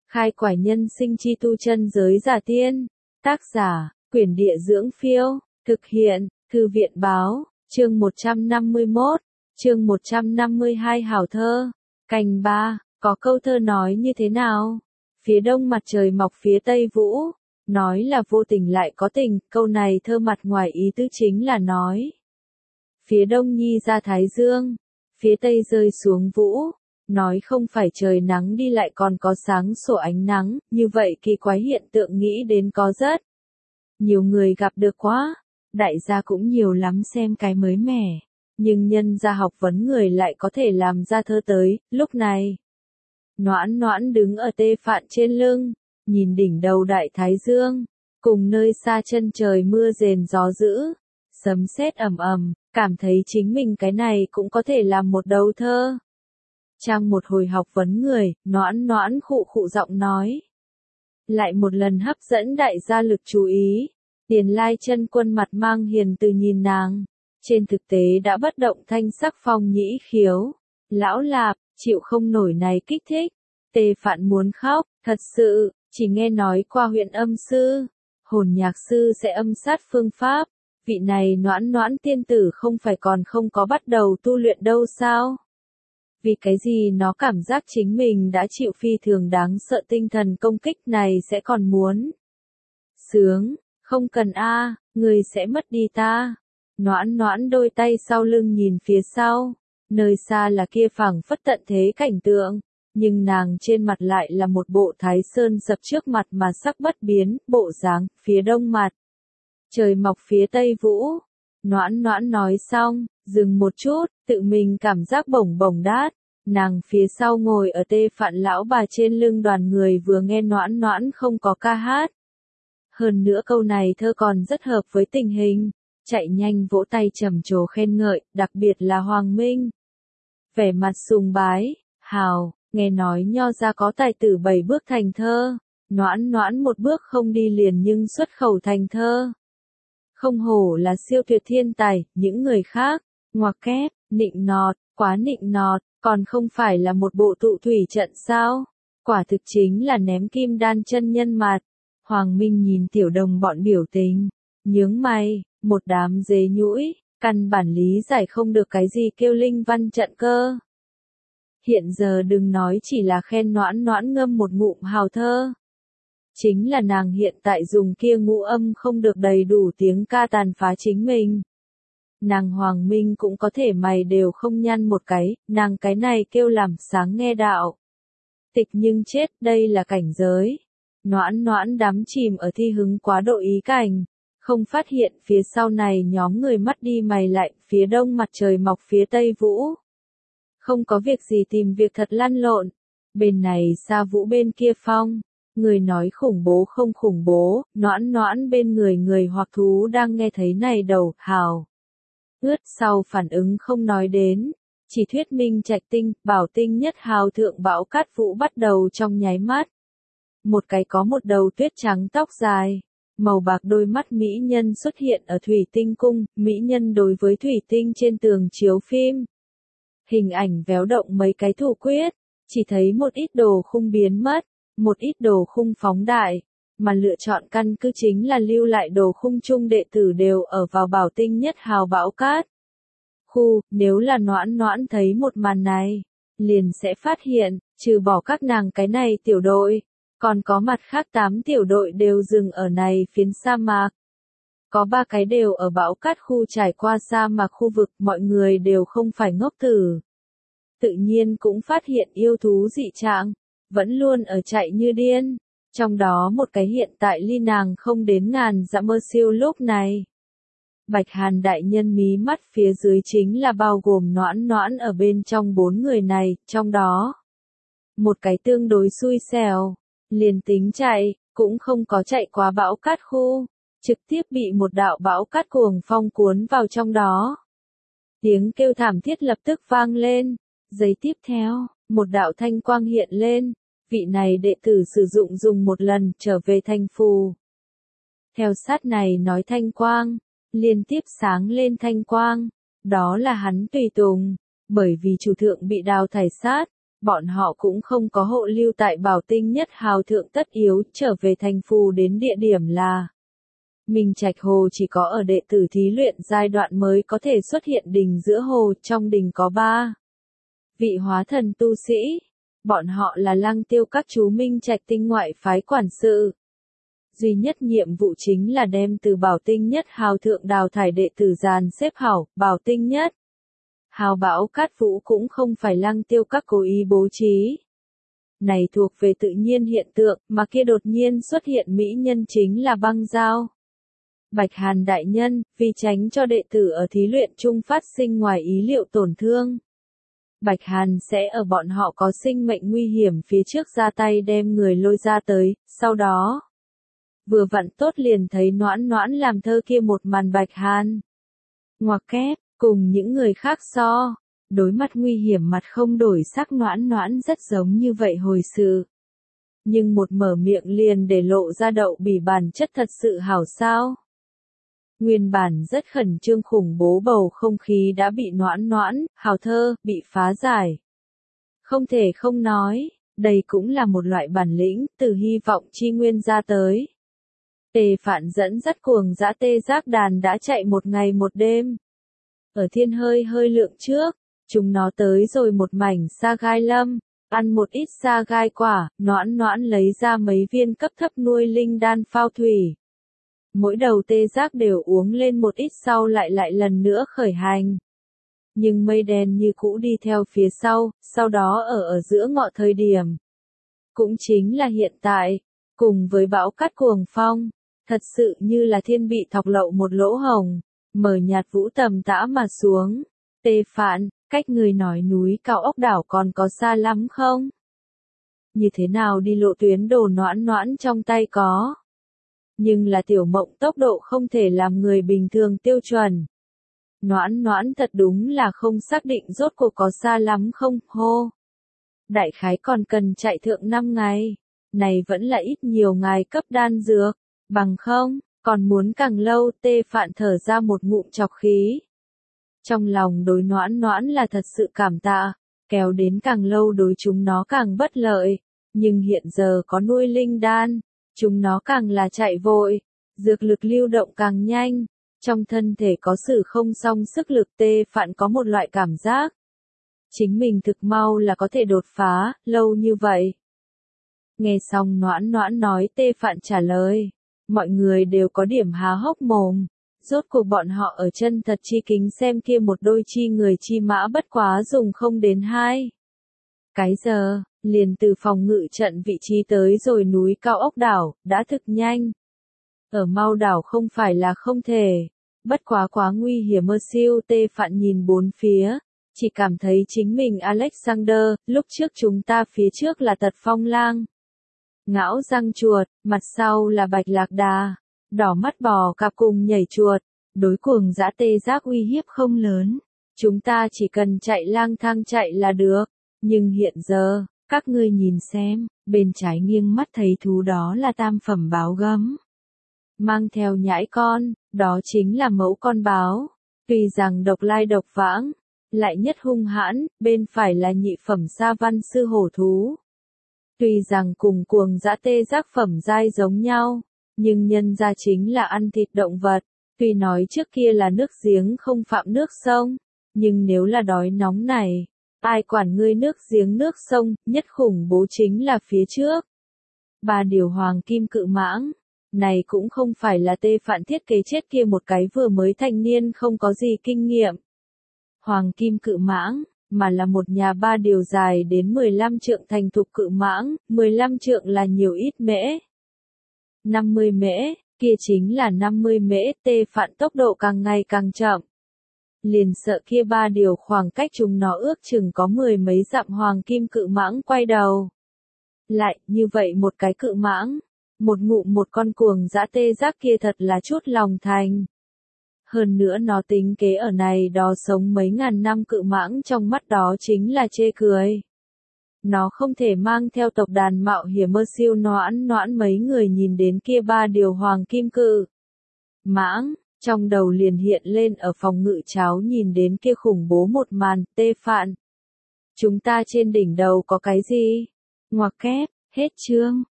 Khai quải nhân sinh chi tu chân giới giả tiên. Tác giả, Quyển Địa Dưỡng Phiêu. Thực hiện, Thư viện Báo. Chương 151. Chương 152 hảo thơ. Cành 3. Có câu thơ nói như thế nào? Phía đông mặt trời mọc phía tây vũ. Nói là vô tình lại có tình. Câu này thơ mặt ngoài ý tứ chính là nói. Phía đông nhi ra thái dương. Phía tây rơi xuống vũ. Nói không phải trời nắng đi lại còn có sáng sủa ánh nắng, như vậy kỳ quái hiện tượng nghĩ đến có rất nhiều người gặp được quá, đại gia cũng nhiều lắm xem cái mới mẻ, nhưng nhân gia học vấn người lại có thể làm ra thơ tới, lúc này. Noãn noãn đứng ở tê phạn trên lưng, nhìn đỉnh đầu đại thái dương, cùng nơi xa chân trời mưa rền gió dữ, sấm sét ầm ầm, cảm thấy chính mình cái này cũng có thể làm một đầu thơ. Trang một hồi học vấn người, noãn noãn khụ khụ giọng nói. Lại một lần hấp dẫn đại gia lực chú ý. Tiền Lai chân quân mặt mang hiền từ nhìn nàng. Trên thực tế đã bất động thanh sắc phong nhĩ khiếu. Lão Lạp, chịu không nổi này kích thích. Tê Phạn muốn khóc, thật sự, chỉ nghe nói qua huyện âm sư. Hồn nhạc sư sẽ âm sát phương pháp. Vị này noãn noãn tiên tử không phải còn không có bắt đầu tu luyện đâu sao? Vì cái gì nó cảm giác chính mình đã chịu phi thường đáng sợ tinh thần công kích này sẽ còn muốn. Sướng, không cần người sẽ mất đi ta. Noãn noãn đôi tay sau lưng nhìn phía sau, nơi xa là kia phảng phất tận thế cảnh tượng, nhưng nàng trên mặt lại là một bộ thái sơn sập trước mặt mà sắc bất biến, bộ dáng, phía đông mặt. Trời mọc phía tây vũ. Noãn noãn nói xong, dừng một chút, tự mình cảm giác bổng bổng đát. Nàng phía sau ngồi ở tê phạn lão bà trên lưng đoàn người vừa nghe noãn noãn không có ca hát. Hơn nữa câu này thơ còn rất hợp với tình hình. Chạy nhanh vỗ tay trầm trồ khen ngợi, đặc biệt là Hoàng Minh. Vẻ mặt sùng bái, hào, nghe nói nho ra có tài tử 7 bước thành thơ. Noãn noãn một bước không đi liền nhưng xuất khẩu thành thơ. Không hổ là siêu tuyệt thiên tài, những người khác, ngoặc kép, nịnh nọt, quá nịnh nọt, còn không phải là một bộ tụ thủy trận sao? Quả thực chính là ném kim đan chân nhân mặt. Hoàng Minh nhìn tiểu đồng bọn biểu tình, nhướng mày, một đám dế nhũi, căn bản lý giải không được cái gì kêu linh văn trận cơ. Hiện giờ đừng nói chỉ là khen noãn noãn ngâm một ngụm hào thơ. Chính là nàng hiện tại dùng kia ngũ âm không được đầy đủ tiếng ca tàn phá chính mình. Nàng Hoàng Minh cũng có thể mày đều không nhăn một cái, nàng cái này kêu làm sáng nghe đạo. Tịch nhưng chết, đây là cảnh giới. Noãn noãn đắm chìm ở thi hứng quá độ ý cảnh, không phát hiện phía sau này nhóm người mắt đi mày lại, phía đông mặt trời mọc phía tây vũ. Không có việc gì tìm việc thật lăn lộn, bên này xa vũ bên kia phong. Người nói khủng bố không khủng bố, noãn noãn bên người hoặc thú đang nghe thấy này đầu, hào. Ướt sau phản ứng không nói đến, chỉ thuyết minh trạch tinh, bảo tinh nhất hào thượng bão cát vũ bắt đầu trong nháy mắt. Một cái có một đầu tuyết trắng tóc dài, màu bạc đôi mắt mỹ nhân xuất hiện ở thủy tinh cung, mỹ nhân đối với thủy tinh trên tường chiếu phim. Hình ảnh véo động mấy cái thủ quyết, chỉ thấy một ít đồ khung biến mất. Một ít đồ khung phóng đại, mà lựa chọn căn cứ chính là lưu lại đồ khung chung đệ tử đều ở vào bảo tinh nhất hào bão cát. Nếu là noãn noãn thấy một màn này, liền sẽ phát hiện, trừ bỏ các nàng cái này tiểu đội, còn có mặt khác 8 tiểu đội đều dừng ở này phiến sa mạc. Có 3 cái đều ở bão cát khu trải qua sa mạc khu vực, mọi người đều không phải ngốc tử. Tự nhiên cũng phát hiện yêu thú dị trạng. Vẫn luôn ở chạy như điên, trong đó một cái hiện tại ly nàng không đến ngàn dặm mơ siêu lúc này. Bạch Hàn đại nhân mí mắt phía dưới chính là bao gồm noãn noãn ở bên trong 4 người này, trong đó. Một cái tương đối xui xẻo, liền tính chạy, cũng không có chạy qua bão cát khu, trực tiếp bị một đạo bão cát cuồng phong cuốn vào trong đó. Tiếng kêu thảm thiết lập tức vang lên, giây tiếp theo. Một đạo thanh quang hiện lên, vị này đệ tử sử dụng dùng một lần trở về thành phù. Theo sát này nói thanh quang, liên tiếp sáng lên thanh quang, đó là hắn tùy tùng, bởi vì chủ thượng bị đào thải sát, Bọn họ cũng không có hộ lưu tại Bảo Tinh Nhất Hào thượng tất yếu, trở về thành phù đến địa điểm là Minh Trạch Hồ, chỉ có ở đệ tử thí luyện giai đoạn mới có thể xuất hiện đình giữa hồ, trong đình có 3 vị hóa thần tu sĩ. Bọn họ là Lăng Tiêu các chú Minh Trạch tinh ngoại phái quản sự. Duy nhất nhiệm vụ chính là đem từ Bảo Tinh Nhất Hào thượng đào thải đệ tử dàn xếp hảo. Bảo Tinh Nhất Hào Bão Cát Vũ cũng không phải Lăng Tiêu các cố ý bố trí. Này thuộc về tự nhiên hiện tượng, mà kia đột nhiên xuất hiện mỹ nhân chính là Băng Giao. Bạch Hàn đại nhân, vì tránh cho đệ tử ở thí luyện chung phát sinh ngoài ý liệu tổn thương, Bạch Hàn sẽ ở bọn họ có sinh mệnh nguy hiểm phía trước ra tay đem người lôi ra tới, sau đó vừa vặn tốt liền thấy Noãn Noãn làm thơ kia một màn. Bạch Hàn ngoặc kép, cùng những người khác so, đối mặt nguy hiểm mặt không đổi sắc Noãn Noãn rất giống như vậy hồi sự. Nhưng một mở miệng liền để lộ ra đậu bỉ bản chất thật sự hảo sao. Nguyên bản rất khẩn trương khủng bố bầu không khí đã bị Noãn Noãn, hào thơ, bị phá giải. Không thể không nói, đây cũng là một loại bản lĩnh, từ hy vọng chi nguyên ra tới. Tề Phạn dẫn dắt cuồng dã tê giác đàn đã chạy một ngày một đêm. Ở thiên hơi lượng trước, chúng nó tới rồi một mảnh sa gai lâm, ăn một ít sa gai quả, Noãn Noãn lấy ra mấy viên cấp thấp nuôi linh đan phao thủy. Mỗi đầu tê giác đều uống lên một ít sau lại lần nữa khởi hành. Nhưng mây đen như cũ đi theo phía sau đó ở giữa ngọ thời điểm. Cũng chính là hiện tại, cùng với bão cát cuồng phong, thật sự như là thiên bị thọc lậu một lỗ hồng, mờ nhạt vũ tầm tã mà xuống. Tê Phạn, cách người nói núi cao ốc đảo còn có xa lắm không? Như thế nào đi lộ tuyến đồ Noãn Noãn trong tay có. Nhưng là Tiểu Mộng tốc độ không thể làm người bình thường tiêu chuẩn. Noãn Noãn thật đúng là không xác định rốt cuộc có xa lắm không, hô. Đại khái còn cần chạy thượng 5 ngày. Này vẫn là ít nhiều ngài cấp đan dược. Bằng không, còn muốn càng lâu. Tê Phạn thở ra một ngụm chọc khí. Trong lòng đối Noãn Noãn là thật sự cảm tạ. Kéo đến càng lâu đối chúng nó càng bất lợi. Nhưng hiện giờ có nuôi linh đan. Chúng nó càng là chạy vội, dược lực lưu động càng nhanh, trong thân thể có sự không song sức lực. Tê Phạn có một loại cảm giác. Chính mình thực mau là có thể đột phá, lâu như vậy. Nghe xong Noãn Noãn nói, Tê Phạn trả lời. Mọi người đều có điểm há hốc mồm. Rốt cuộc bọn họ ở chân thật chi kính xem kia một đôi chi người chi mã bất quá dùng không đến 2 cái giờ. Liền từ phòng ngự trận vị trí tới rồi núi cao ốc đảo, đã thực nhanh. Ở mau đảo không phải là không thể. Bất quá nguy hiểm mơ siêu. Tê Phạn nhìn bốn phía, chỉ cảm thấy chính mình Alexander, lúc trước chúng ta phía trước là Tật Phong Lang, Ngão Răng Chuột, mặt sau là Bạch Lạc Đà, Đỏ Mắt Bò Cạp cùng Nhảy Chuột. Đối cuồng dã tê giác uy hiếp không lớn. Chúng ta chỉ cần chạy lang thang chạy là được. Nhưng hiện giờ, các ngươi nhìn xem, bên trái nghiêng mắt thấy thú đó là tam phẩm báo gấm. Mang theo nhãi con, đó chính là mẫu con báo. Tuy rằng độc lai độc vãng, lại nhất hung hãn, bên phải là nhị phẩm sa văn sư hổ thú. Tuy rằng cùng cuồng dã tê giác phẩm giai giống nhau, nhưng nhân ra chính là ăn thịt động vật. Tuy nói trước kia là nước giếng không phạm nước sông, nhưng nếu là đói nóng này, ai quản ngươi nước giếng nước sông, nhất khủng bố chính là phía trước. 3 điều hoàng kim cự mãng, này cũng không phải là Tê Phạn thiết kế chết kia một cái vừa mới thanh niên không có gì kinh nghiệm. Hoàng kim cự mãng, mà là một nhà 3 điều dài đến 15 trượng thành thục cự mãng, 15 trượng là nhiều ít mễ. 50 mễ, kia chính là 50 mễ. Tê Phạn tốc độ càng ngày càng chậm. Liền sợ kia 3 điều khoảng cách chúng nó ước chừng có 10 mấy dặm hoàng kim cự mãng quay đầu. Lại, như vậy một cái cự mãng, một ngụm một con cuồng dã tê giác kia thật là chút lòng thành. Hơn nữa nó tính kế ở này đó sống mấy ngàn năm cự mãng trong mắt đó chính là chê cười. Nó không thể mang theo tộc đàn mạo hiểm mơ siêu. Noãn Noãn mấy người nhìn đến kia 3 điều hoàng kim cự mãng, trong đầu liền hiện lên ở phòng ngự cháo nhìn đến kia khủng bố một màn. Tê Phạn Chúng ta trên đỉnh đầu có cái gì? Ngoặc kép, hết chương.